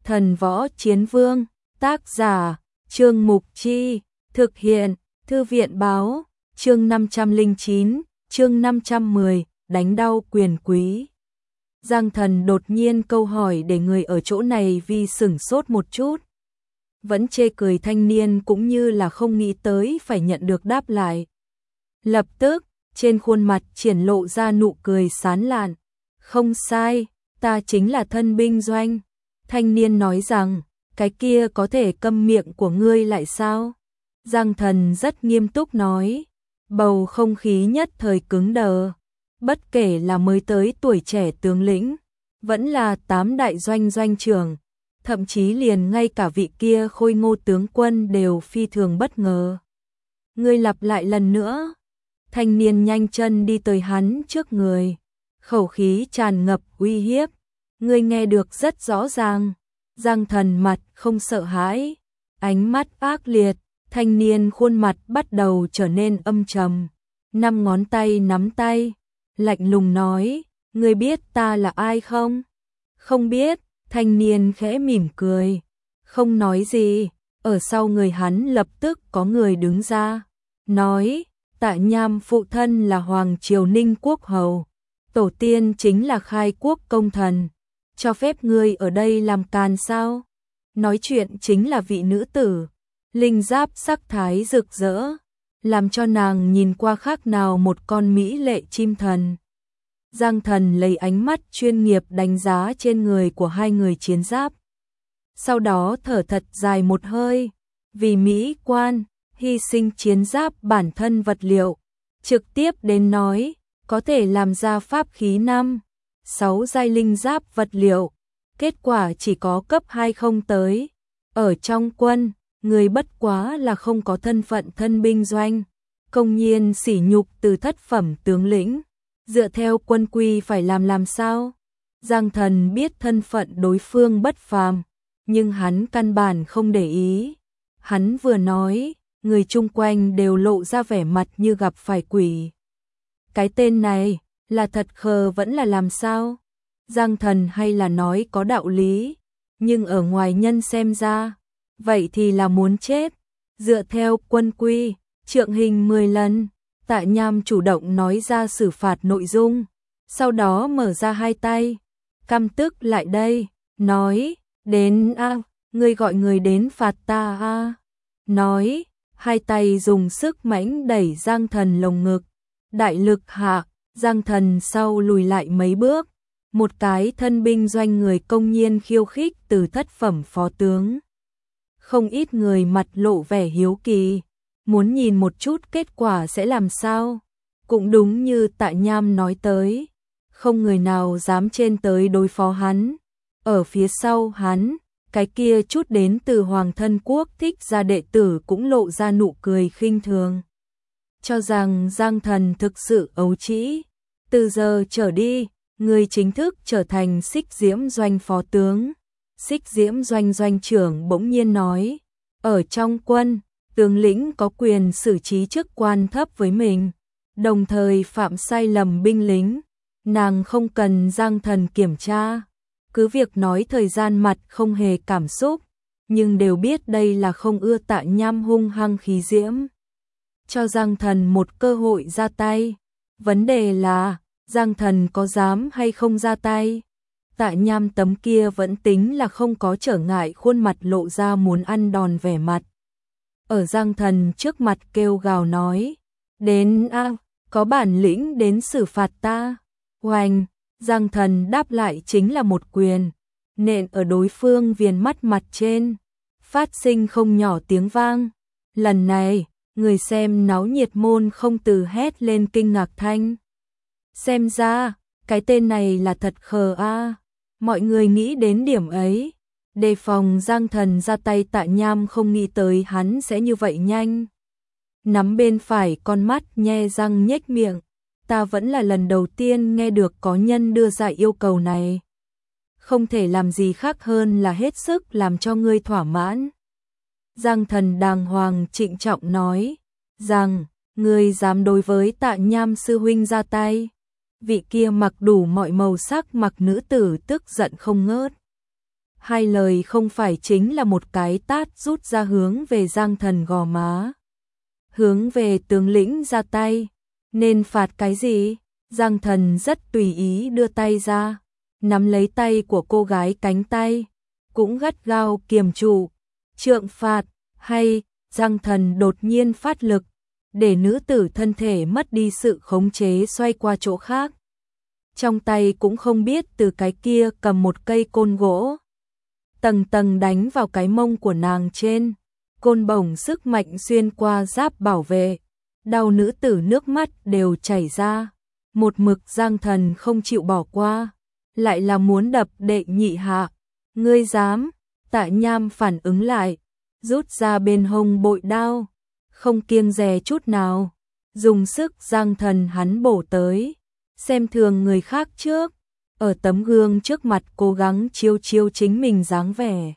Thần Võ Chiến Vương, tác giả, Trương Mục Chi, thực hiện, Thư viện Báo, chương 509, chương 510, đánh đau quyền quý. Giang Thần đột nhiên câu hỏi để người ở chỗ này vì sửng sốt một chút. Vẫn chê cười thanh niên cũng như là không nghĩ tới phải nhận được đáp lại. Lập tức, trên khuôn mặt triển lộ ra nụ cười sán lạn. Không sai, ta chính là thân binh doanh. Thanh niên nói rằng, cái kia có thể câm miệng của ngươi lại sao? Giang Thần rất nghiêm túc nói. Bầu không khí nhất thời cứng đờ. Bất kể là mới tới tuổi trẻ tướng lĩnh, vẫn là 8 đại doanh doanh trưởng, thậm chí liền ngay cả vị kia khôi ngô tướng quân đều phi thường bất ngờ. Ngươi lặp lại lần nữa. Thanh niên nhanh chân đi tới hắn trước người, khẩu khí tràn ngập uy hiếp. Ngươi nghe được rất rõ ràng. Giang Thần mặt không sợ hãi, ánh mắt ác liệt, thanh niên khuôn mặt bắt đầu trở nên âm trầm. 5 ngón tay nắm tay, lạnh lùng nói, ngươi biết ta là ai không? Không biết, thanh niên khẽ mỉm cười, không nói gì. Ở sau người hắn lập tức có người đứng ra, nói, Tạ Nham phụ thân là Hoàng Triều Ninh Quốc Hầu, tổ tiên chính là khai quốc công thần, cho phép ngươi ở đây làm càn sao? Nói chuyện chính là vị nữ tử, linh giáp sắc thái rực rỡ, làm cho nàng nhìn qua khác nào một con mỹ lệ chim thần. Giang Thần lấy ánh mắt chuyên nghiệp đánh giá trên người của hai người chiến giáp. Sau đó thở thật dài một hơi, vì mỹ quan, hy sinh chiến giáp bản thân vật liệu, trực tiếp đến nói, có thể làm ra pháp khí 5, 6 giai linh giáp vật liệu, kết quả chỉ có cấp 2 không tới. Ở trong quân, người bất quá là không có thân phận thân binh doanh, công nhiên sỉ nhục từ thất phẩm tướng lĩnh, dựa theo quân quy phải làm sao? Giang Thần biết thân phận đối phương bất phàm, nhưng hắn căn bản không để ý. Hắn vừa nói, người chung quanh đều lộ ra vẻ mặt như gặp phải quỷ. Cái tên này, là thật khờ vẫn là làm sao? Giang Thần hay là nói có đạo lý, nhưng ở ngoài nhân xem ra, vậy thì là muốn chết. Dựa theo quân quy, trượng hình 10 lần, Tạ Nham chủ động nói ra xử phạt nội dung, sau đó mở ra hai tay, căm tức lại đây, nói, đến a, ngươi gọi người đến phạt ta a. Nói, hai tay dùng sức mãnh đẩy Giang Thần lồng ngực, đại lực hạ, Giang Thần sau lùi lại mấy bước, một cái thân binh doanh người công nhiên khiêu khích từ thất phẩm phó tướng. Không ít người mặt lộ vẻ hiếu kỳ, muốn nhìn một chút kết quả sẽ làm sao. Cũng đúng như Tạ Nham nói tới, không người nào dám trên tới đối phó hắn. Ở phía sau hắn, cái kia chút đến từ Hoàng Thân Quốc thích gia đệ tử cũng lộ ra nụ cười khinh thường, cho rằng Giang Thần thực sự ấu trĩ. Từ giờ trở đi, người chính thức trở thành Xích Diễm doanh phó tướng. Xích Diễm doanh doanh trưởng bỗng nhiên nói, ở trong quân, tướng lĩnh có quyền xử trí chức quan thấp với mình, đồng thời phạm sai lầm binh lính, nàng không cần Giang Thần kiểm tra. Cứ việc nói thời gian mặt không hề cảm xúc, nhưng đều biết đây là không ưa Tạ Nham hung hăng khí diễm. Cho Giang Thần một cơ hội ra tay. Vấn đề là, Giang Thần có dám hay không ra tay? Tạ Nham tấm kia vẫn tính là không có trở ngại khuôn mặt lộ ra muốn ăn đòn vẻ mặt. Ở Giang Thần trước mặt kêu gào nói, đến a, có bản lĩnh đến xử phạt ta. Oanh, Giang Thần đáp lại chính là một quyền, nện ở đối phương viền mắt mặt trên, phát sinh không nhỏ tiếng vang. Lần này, người xem náo nhiệt môn không từ hét lên kinh ngạc thanh. Xem ra, cái tên này là thật khờ a. Mọi người nghĩ đến điểm ấy, đề phòng Giang Thần ra tay. Tạ Nham không nghĩ tới hắn sẽ như vậy nhanh. Nắm bên phải con mắt nhe răng nhếch miệng, ta vẫn là lần đầu tiên nghe được có nhân đưa ra yêu cầu này. Không thể làm gì khác hơn là hết sức làm cho ngươi thỏa mãn. Giang Thần đàng hoàng trịnh trọng nói, rằng, ngươi dám đối với Tạ Nham sư huynh ra tay. Vị kia mặc đủ mọi màu sắc mặc nữ tử tức giận không ngớt. Hai lời không phải chính là một cái tát rút ra hướng về Giang Thần gò má. Hướng về tướng lĩnh ra tay, nên phạt cái gì? Giang Thần rất tùy ý đưa tay ra, nắm lấy tay của cô gái cánh tay, cũng gắt gao kiềm trụ. Trượng phạt, hay, Giang Thần đột nhiên phát lực, để nữ tử thân thể mất đi sự khống chế xoay qua chỗ khác. Trong tay cũng không biết từ cái kia cầm một cây côn gỗ, tầng tầng đánh vào cái mông của nàng trên. Côn bổng sức mạnh xuyên qua giáp bảo vệ, đau nữ tử nước mắt đều chảy ra. Một mực Giang Thần không chịu bỏ qua, lại là muốn đập đệ nhị hạ. Ngươi dám? Tạ Nham phản ứng lại, rút ra bên hông bội đao, không kiêng dè chút nào, dùng sức Giang Thần hắn bổ tới, xem thường người khác trước, ở tấm gương trước mặt cố gắng chiêu chiêu chính mình dáng vẻ.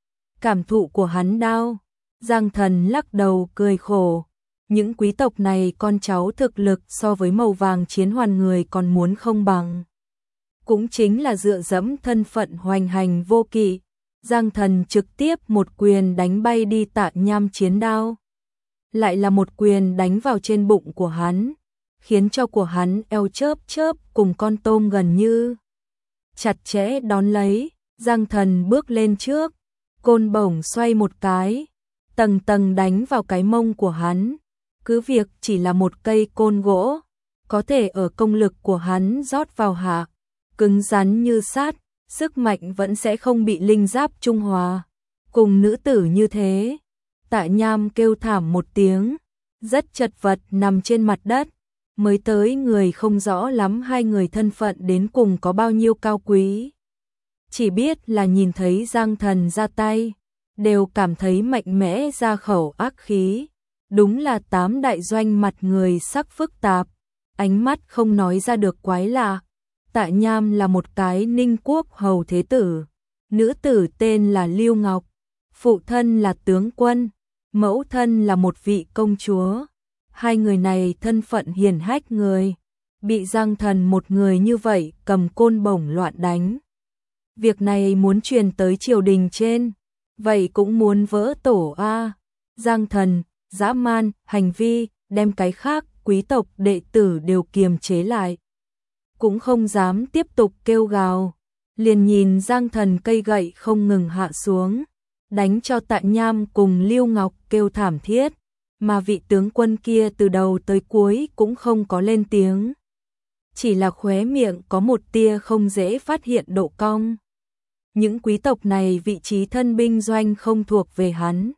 Cảm thụ của hắn đau, Giang Thần lắc đầu cười khổ, những quý tộc này con cháu thực lực so với màu vàng chiến hoàn người còn muốn không bằng. Cũng chính là dựa dẫm thân phận hoành hành vô kỵ, Giang Thần trực tiếp một quyền đánh bay đi Tạ Nham chiến đao. Lại là một quyền đánh vào trên bụng của hắn, khiến cho của hắn eo chớp chớp cùng con tôm gần như chặt chẽ đón lấy. Giang Thần bước lên trước, côn bổng xoay một cái, tầng tầng đánh vào cái mông của hắn. Cứ việc chỉ là một cây côn gỗ, có thể ở công lực của hắn rót vào hạ, cứng rắn như sắt, sức mạnh vẫn sẽ không bị linh giáp trung hòa. Cùng nữ tử như thế, Tạ Nham kêu thảm một tiếng, rất chật vật nằm trên mặt đất. Mới tới người không rõ lắm hai người thân phận đến cùng có bao nhiêu cao quý. Chỉ biết là nhìn thấy Giang Thần ra tay, đều cảm thấy mạnh mẽ ra khẩu ác khí. Đúng là 8 đại doanh mặt người sắc phức tạp, ánh mắt không nói ra được quái lạ. Tạ Nham là một cái Ninh quốc hầu thế tử, nữ tử tên là Lưu Ngọc, phụ thân là tướng quân, mẫu thân là một vị công chúa. Hai người này thân phận hiển hách người, bị Giang Thần một người như vậy cầm côn bổng loạn đánh. Việc này muốn truyền tới triều đình trên, vậy cũng muốn vỡ tổ a. Giang Thần dã man hành vi, đem cái khác quý tộc đệ tử đều kiềm chế lại, cũng không dám tiếp tục kêu gào, liền nhìn Giang Thần cây gậy không ngừng hạ xuống, đánh cho Tạ Nham cùng Lưu Ngọc kêu thảm thiết, mà vị tướng quân kia từ đầu tới cuối cũng không có lên tiếng, chỉ là khóe miệng có một tia không dễ phát hiện độ cong. Những quý tộc này vị trí thân binh doanh không thuộc về hắn.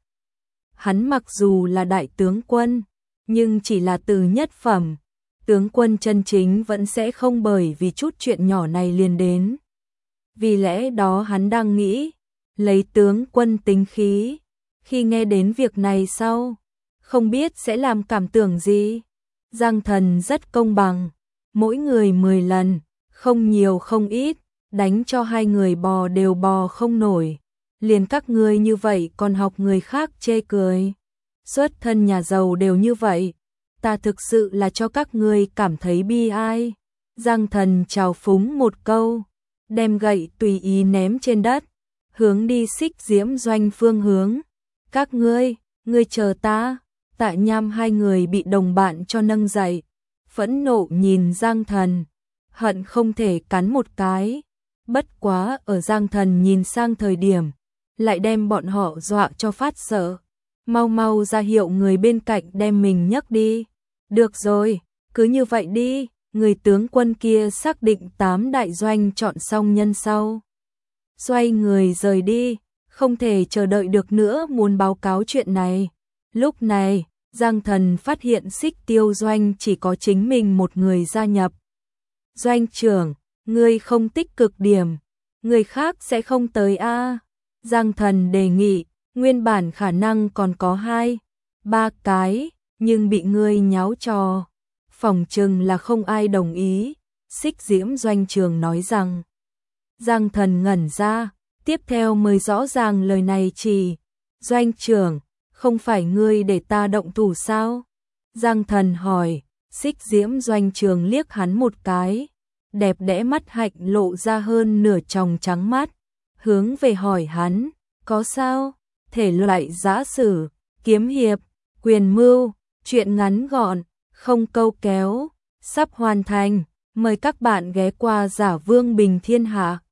Hắn mặc dù là đại tướng quân, nhưng chỉ là từ nhất phẩm, tướng quân chân chính vẫn sẽ không bởi vì chút chuyện nhỏ này liền đến. Vì lẽ đó hắn đang nghĩ, lấy tướng quân tính khí, khi nghe đến việc này sau, không biết sẽ làm cảm tưởng gì. Giang Thần rất công bằng, mỗi người 10 lần, không nhiều không ít, đánh cho hai người bò đều bò không nổi. Liền các ngươi như vậy còn học người khác chê cười. Xuất thân nhà giàu đều như vậy, ta thực sự là cho các ngươi cảm thấy bi ai. Giang Thần trào phúng một câu, đem gậy tùy ý ném trên đất, hướng đi Xích Diễm doanh phương hướng. Các ngươi chờ ta. Tạ Nham hai người bị đồng bạn cho nâng dậy, phẫn nộ nhìn Giang Thần, hận không thể cắn một cái. Bất quá ở Giang Thần nhìn sang thời điểm, lại đem bọn họ dọa cho phát sợ. Mau mau ra hiệu người bên cạnh đem mình nhấc đi. Được rồi, cứ như vậy đi. Người tướng quân kia xác định 8 đại doanh chọn xong nhân sau, xoay người rời đi, không thể chờ đợi được nữa muốn báo cáo chuyện này. Lúc này, Giang Thần phát hiện Xích Tiêu doanh chỉ có chính mình một người gia nhập. Doanh trưởng, ngươi không tích cực điểm, người khác sẽ không tới a. Giang Thần đề nghị, nguyên bản khả năng còn có 2, 3 cái, nhưng bị ngươi nháo trò, phỏng chừng là không ai đồng ý. Xích Diễm doanh trường nói rằng. Giang Thần ngẩn ra, tiếp theo mới rõ ràng lời này chỉ. Doanh trưởng, không phải ngươi để ta động thủ sao? Giang Thần hỏi. Xích Diễm doanh trường liếc hắn một cái, đẹp đẽ mắt hạnh lộ ra hơn nửa tròng trắng mắt, hướng về hỏi hắn, có sao? Thể loại giã sử, kiếm hiệp, quyền mưu, truyện ngắn gọn, không câu kéo, sắp hoàn thành. Mời các bạn ghé qua Giả Vương Bình Thiên Hạ.